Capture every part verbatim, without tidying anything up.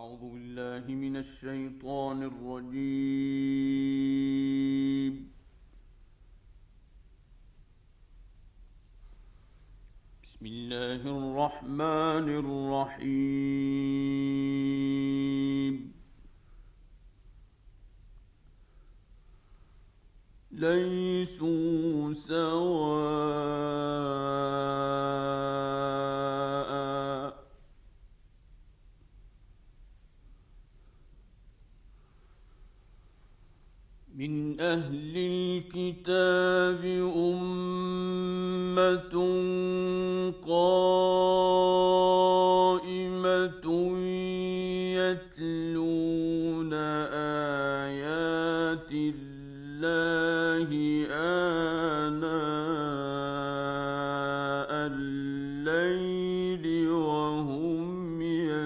أعوذ بالله من الشيطان الرجيم. بسم الله الرحمن الرحيم. ليسوا سواء من أهل الكتاب أمة قائمة يتلون آيات الله آناء الليل وهم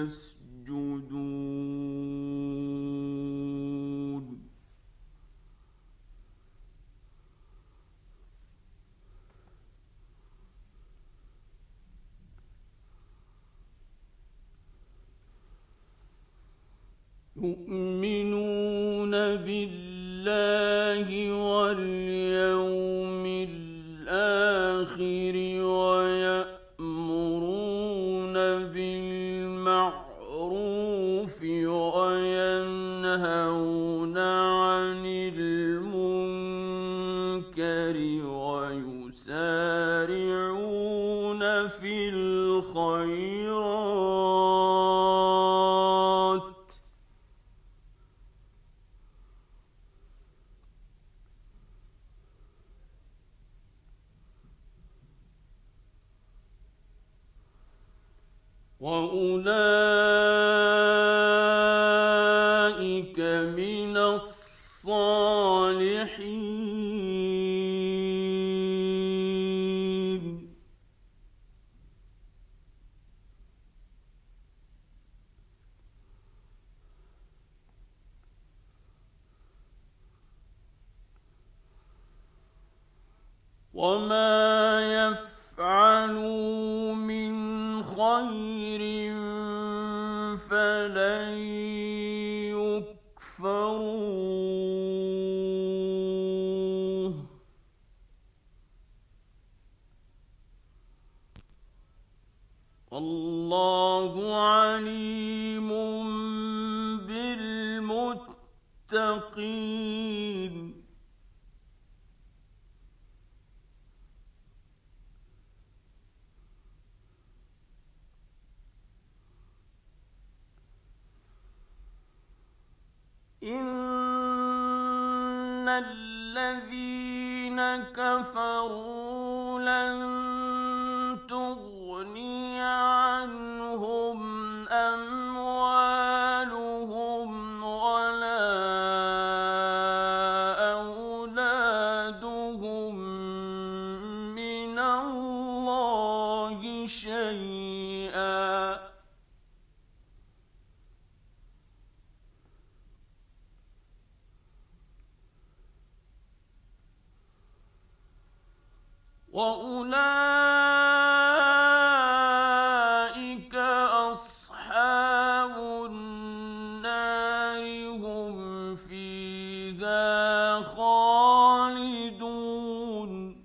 يسجدون. يؤمنون بالله واليوم الآخر ويأمرون بالمعروف وينهون عن المنكر ويسارعون في الخيرات وأولئك من الصالحين. وما يفعلوا من خير فلن يكفروه والله عليم بالمتقين. إن الذين كفروا لن تغني عنهم أموالهم ولا أولادهم من الله شيئا وأولئك أصحاب النار هم فيها خالدون.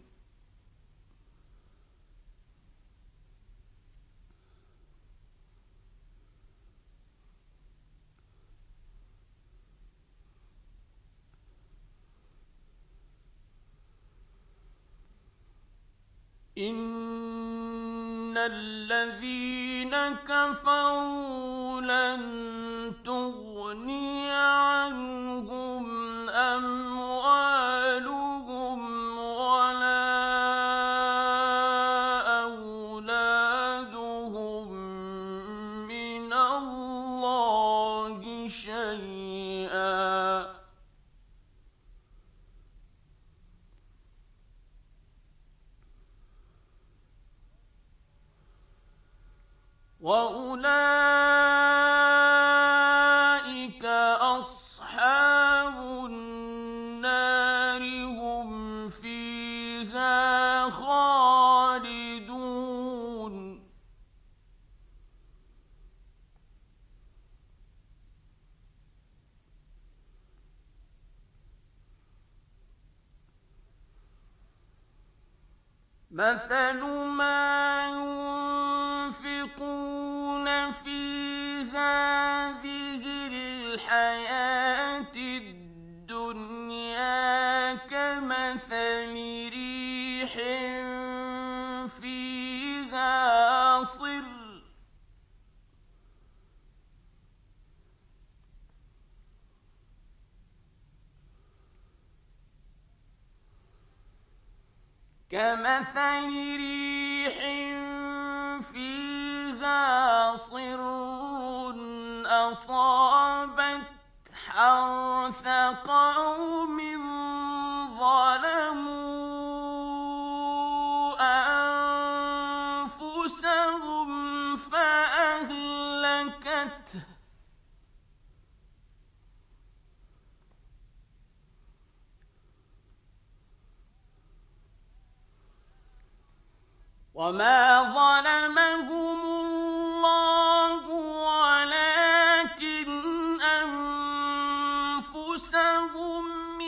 إن الذين كفروا لن تغني عنهم أموالهم ولا أولادهم من الله شيئا وأولئك أصحاب النار هم فيها خالدون. مثل ما ينفقون في هذه الحياة الدنيا كمثل ريح فيها صر كمثل ريح فيها صر أصابت حرث قوم ظلموا أنفسهم فأهلكته وما ظلمهم الله ولكن أنفسهم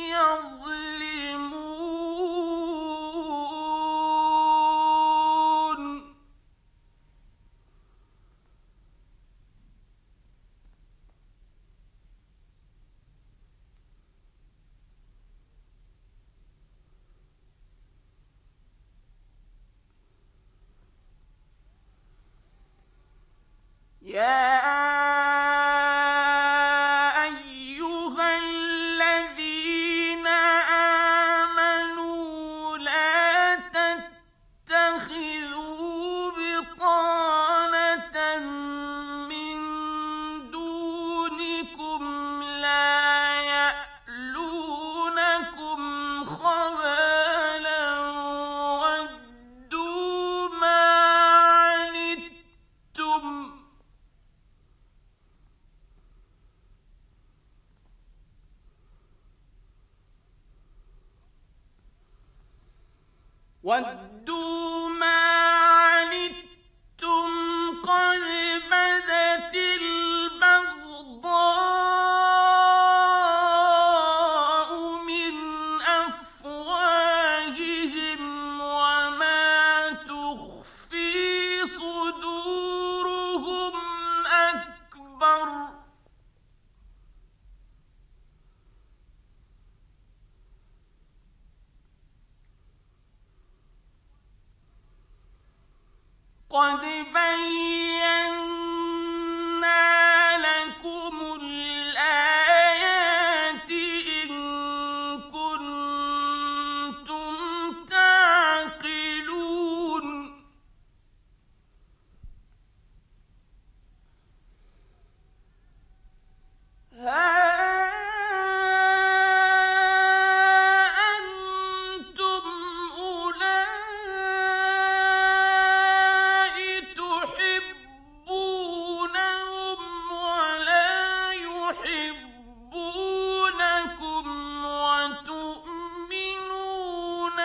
يظلمون يا أيها الذين آمنوا لا تتخذوا بطانة من دونكم لا يألونكم خبالا ودوا ما عنتم ودوا ما عنتم قد بدت البغضاء من أفواههم وما تخفي صدورهم أكبر قد بينا لكم الآيات إن كنتم تعقلون ها أنتم أولئك تحبونهم ولا يحبونكم وتؤمنون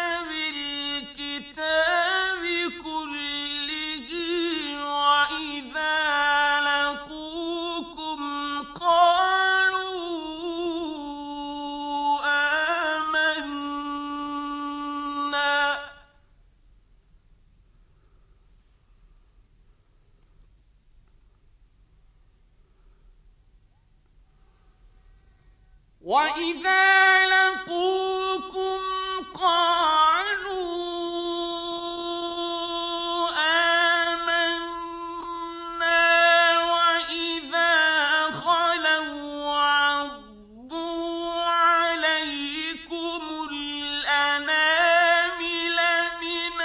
بالكتاب كله وإذا لقوكم قالوا آمنا وإذا لقوكم قالوا آمنا وإذا خلوا عضوا عليكم الأنامل من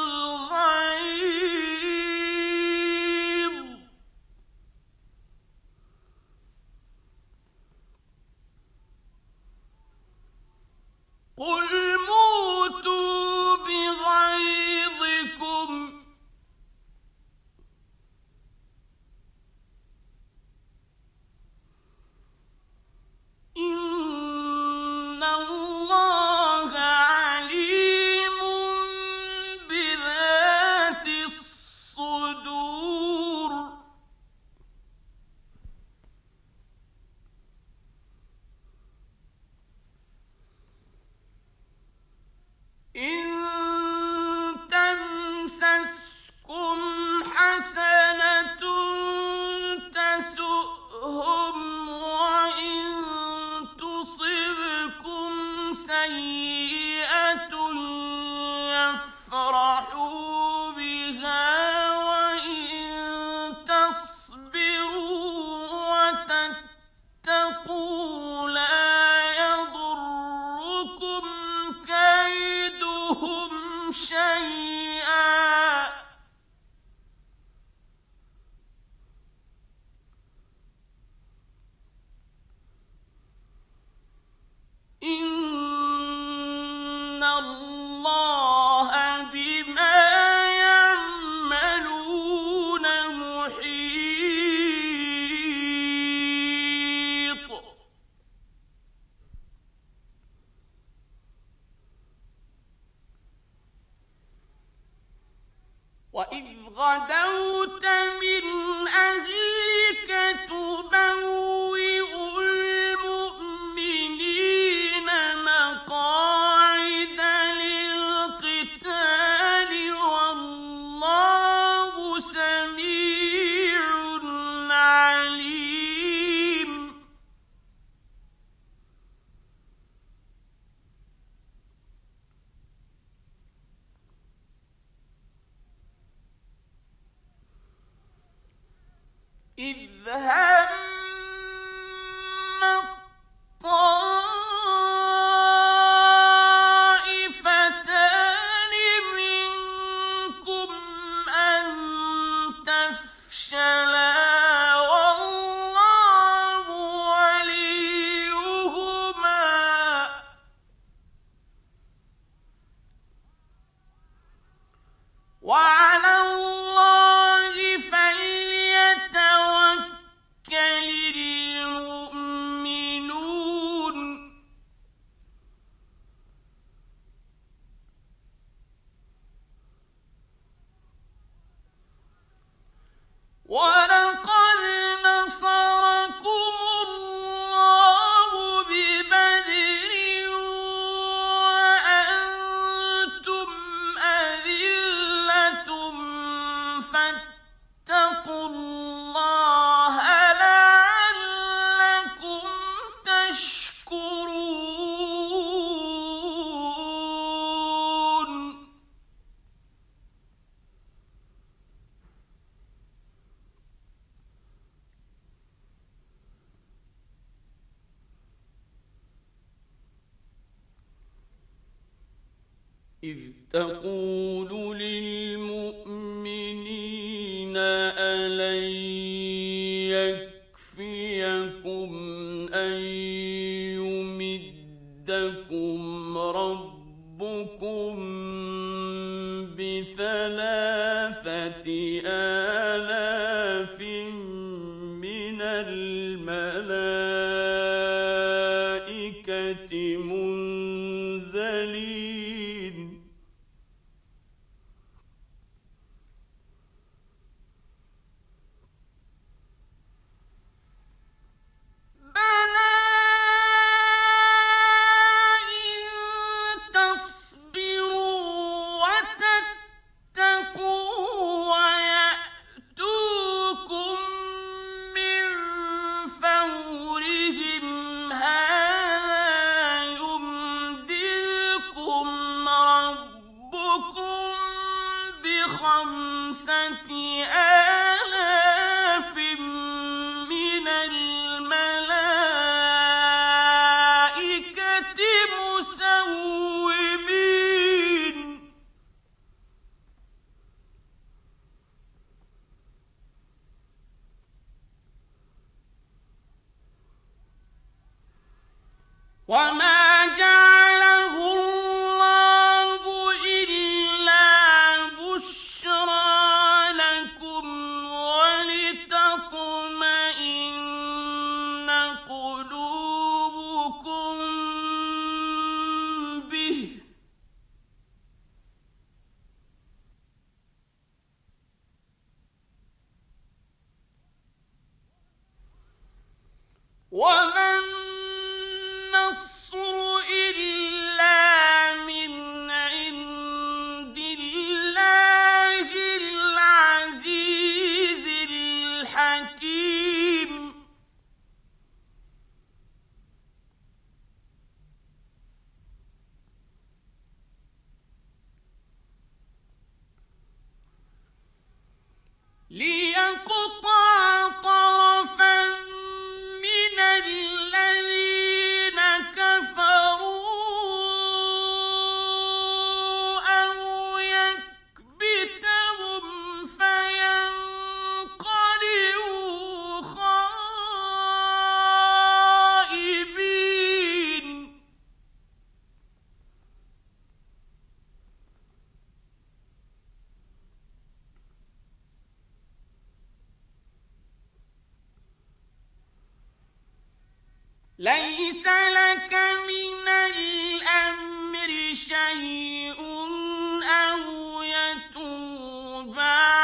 الغيظ وإذ غدوت من أهلك تبوئ المؤمنين مقاعد للقتال والله سميع عليم. إذ هم الطائفتان منكم أن تفشلا والله وليهما وعلى الله فليتوكل المؤمنون. ولقد نصركم الله ببدر وأنتم أذلة فاتقوا الله لعلكم تشكرون. إذ تقول للمؤمنين ألن يكفيكم أن يمدكم ربكم بثلاثة آلاف من الملائكة منزلين. بلى إن تصبروا وتتقوا ويأتوكم من فورهم هذا يمددكم ربكم بخمسة آلاف من الملائكة مسومين. وما جعله الله إلا بشرى لكم ولتطمئن قلوبكم به وما النصر إلا من عند الله العزيز الحكيم. ليقطع طرفا من الذين كفروا أو يكبتهم فينقلبوا خائبين. ليس لك من الأمر شيء أو يتوب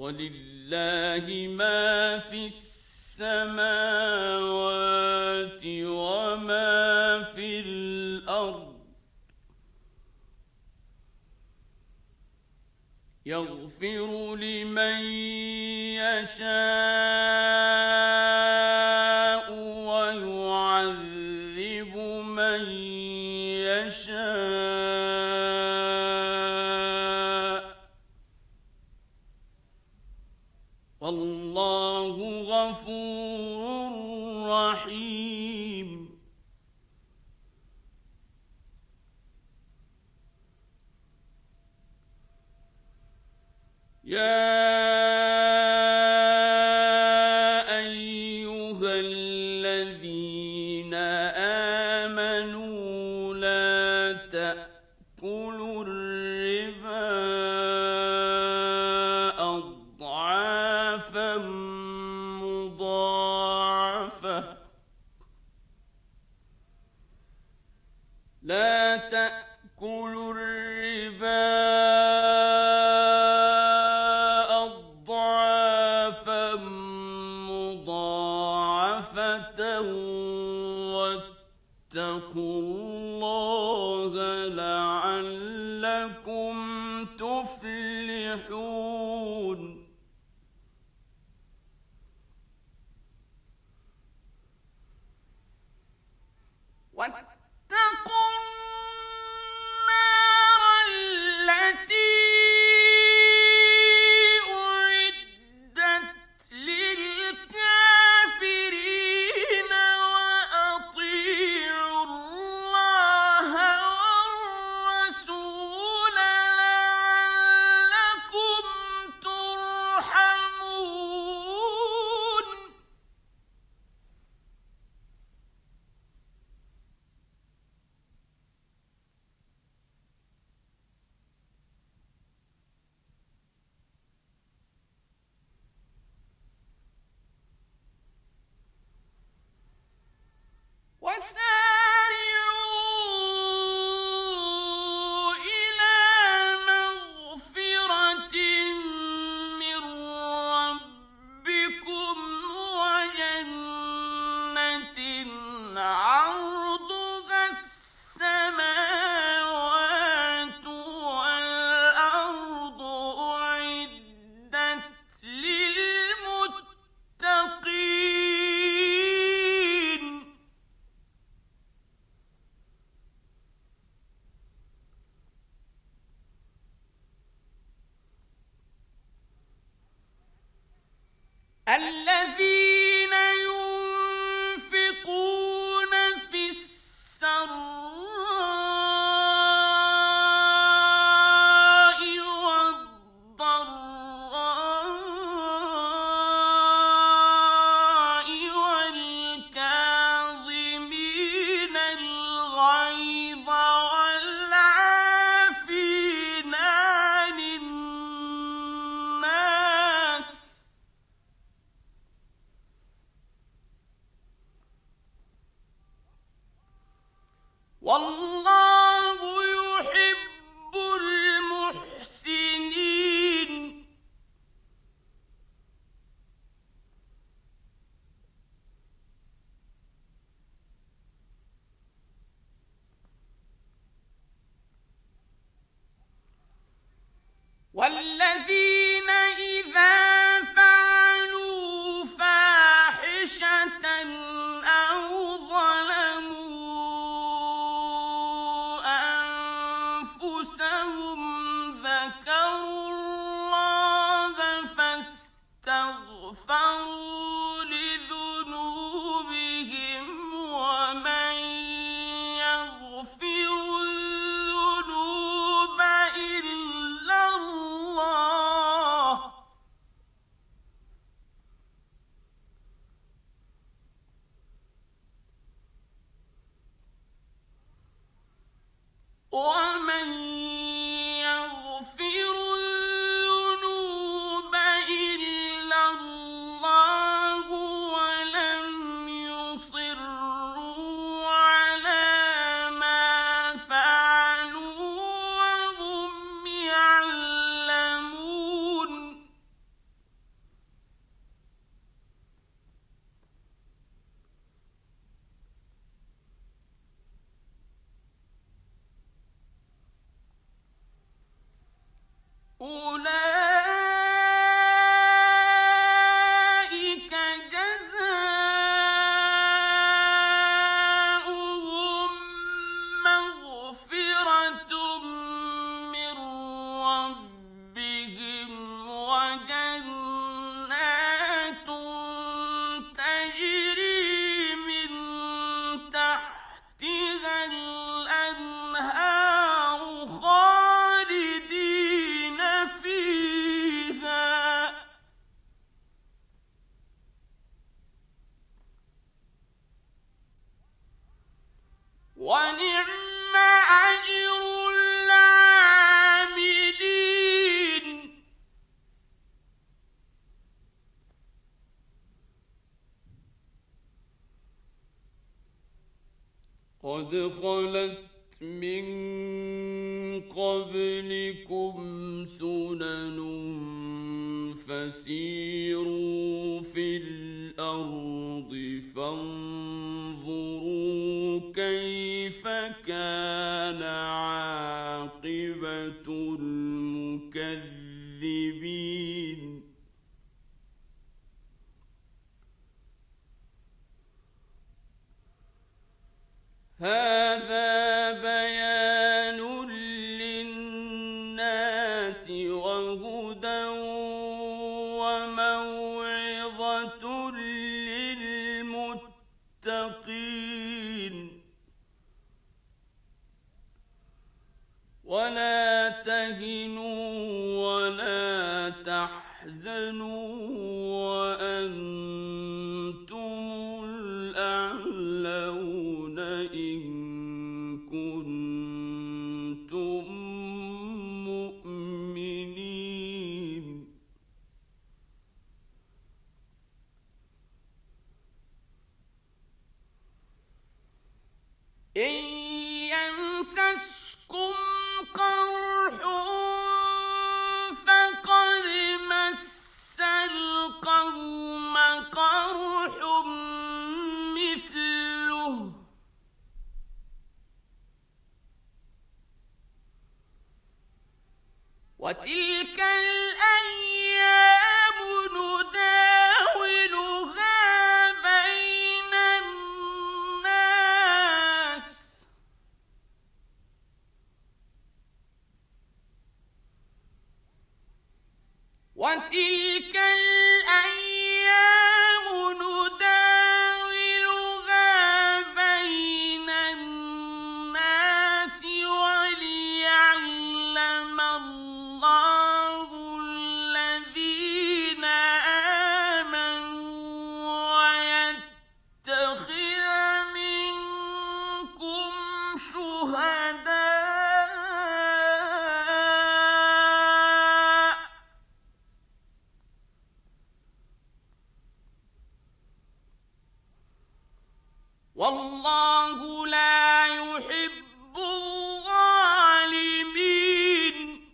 وَلِلَّهِ مَا فِي السَّمَاوَاتِ وَمَا فِي الْأَرْضِ يَغْفِرُ لِمَن يَشَاءُ وَيُعَذِّبُ مَن يَشَاءُ وَاللَّهُ غَفُورٌ رَّحِيمٌ. يَا أَيُّهَا الَّذِينَ آمَنُوا لَا تَأْكُلُوا الرِّبَا أَضْعَافًا مُّضَاعَفَةً لا تأكلوا الربا أضعافا مضاعفة واتقوا الله لعلكم تفلحون. واتقوا النار التي أعدت للكافرين وأطيعوا الله والرسول لعلكم ترحمون. وسارعوا إلى مغفرة من ربكم وجنة عرضها السماوات والأرض أعدت للمتقين. الذين ينفقون في السراء والضراء والكاظمين الغيظ والعافين عن الناس والله يحب المحسنين. والذين إذا فعلوا فاحشة أو ظلموا قد خلت من قبلكم سنن فسيروا في الأرض فانظروا كيف كان عاقبة المكذبين هذا بيان للناس وهدى وموعظة للمتقين ولا تهنوا ولا تحزنوا وأنتم الأعلون إن كنتم مؤمنين إن يمسسكم قرح فقد مس القوم قرح مثله وتلك الأيام نداولها بين الناس وتلك الأيام نداولها بين الناس وليعلم الله الذين آمنوا ويتخذ منكم شهداء والله لا يحب الظالمين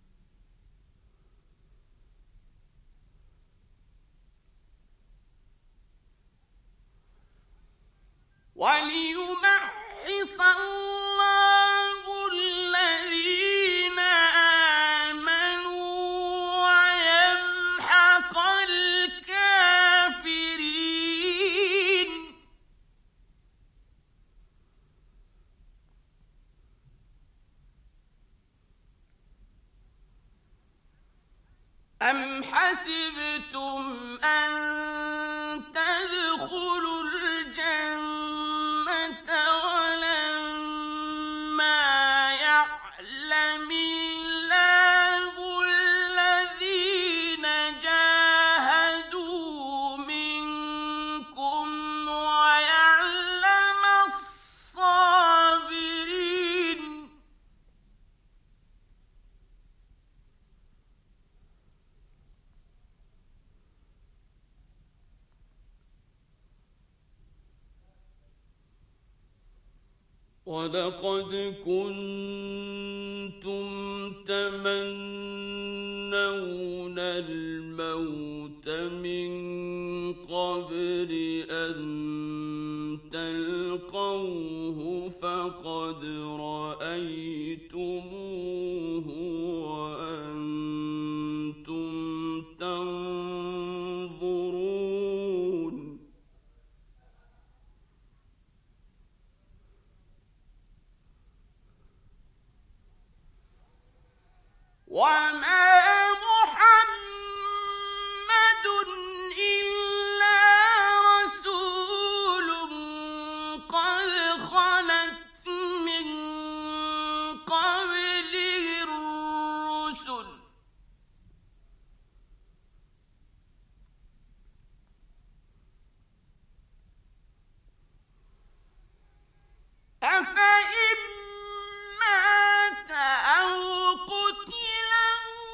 وليمحص الله الذين آمنوا ويمحق الكافرين أم حسبتم أن تدخلوا الجنة ولما يعلم الله الذين جاهدوا منكم ويعلم الصابرين ولقد كنتم تمنون الموت من قبل أن تلقوه فقد رأيتموه وأنتم تنظرون وما محمد إلا رسول قد خلت من قبله الرسل أفإن مات أو قتل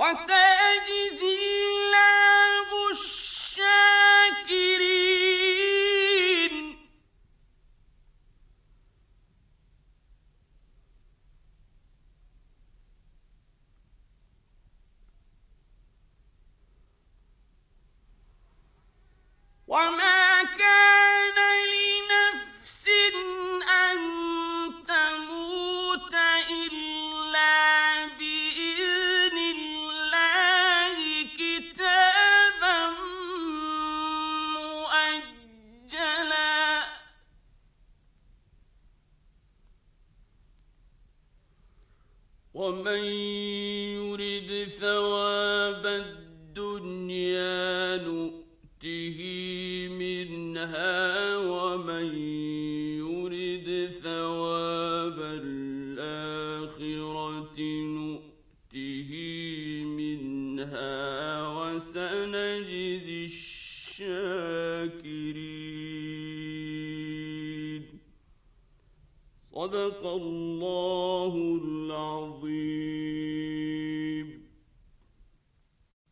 وسيجزي الله الشاكرين. وما كان لنفس أن تموت إلا بإذن الله كتابا مؤجلا. ومن يرد ثواب الدنيا نؤته منها ومن يرد ثواب الآخرة نؤته منها وسنجزي الشاكرين. صدق الله العظيم.